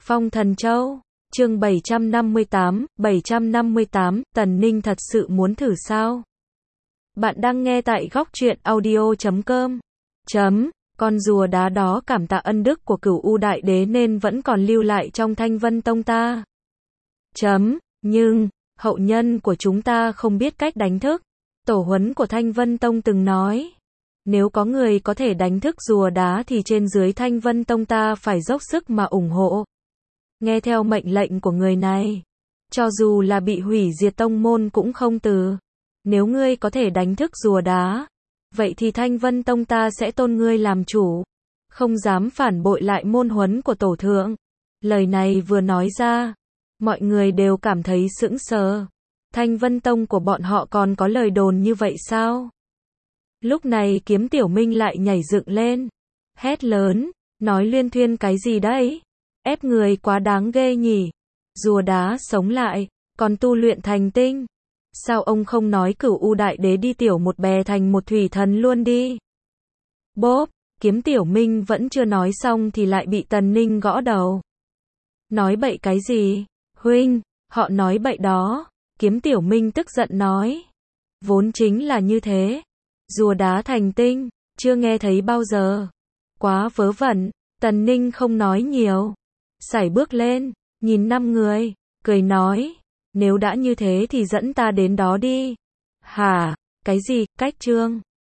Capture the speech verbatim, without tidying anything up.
Phong Thần Châu, chương bảy trăm năm mươi tám, bảy trăm năm mươi tám, Tần Ninh thật sự muốn thử sao? Bạn đang nghe tại góc truyện audio chấm com. Chấm, con rùa đá đó cảm tạ ân đức của Cửu U Đại Đế nên vẫn còn lưu lại trong Thanh Vân Tông ta. Chấm, nhưng, hậu nhân của chúng ta không biết cách đánh thức. Tổ huấn của Thanh Vân Tông từng nói, nếu có người có thể đánh thức rùa đá thì trên dưới Thanh Vân Tông ta phải dốc sức mà ủng hộ. Nghe theo mệnh lệnh của người này, cho dù là bị hủy diệt tông môn cũng không từ. Nếu ngươi có thể đánh thức rùa đá, vậy thì Thanh Vân Tông ta sẽ tôn ngươi làm chủ, không dám phản bội lại môn huấn của tổ thượng. Lời này vừa nói ra, mọi người đều cảm thấy sững sờ. Thanh Vân Tông của bọn họ còn có lời đồn như vậy sao? Lúc này Kiếm Tiểu Minh lại nhảy dựng lên, hét lớn, nói luyên thuyên cái gì đấy? Ép người quá đáng ghê nhỉ. Rùa đá sống lại, còn tu luyện thành tinh. Sao ông không nói Cửu U Đại Đế đi tiểu một bè thành một thủy thần luôn đi? Bốp, Kiếm Tiểu Minh vẫn chưa nói xong thì lại bị Tần Ninh gõ đầu. Nói bậy cái gì? Huynh, họ nói bậy đó. Kiếm Tiểu Minh tức giận nói. Vốn chính là như thế. Rùa đá thành tinh, chưa nghe thấy bao giờ. Quá vớ vẩn. Tần Ninh không nói nhiều, sải bước lên, nhìn năm người, cười nói, nếu đã như thế thì dẫn ta đến đó đi. Hả, cái gì, cách trương?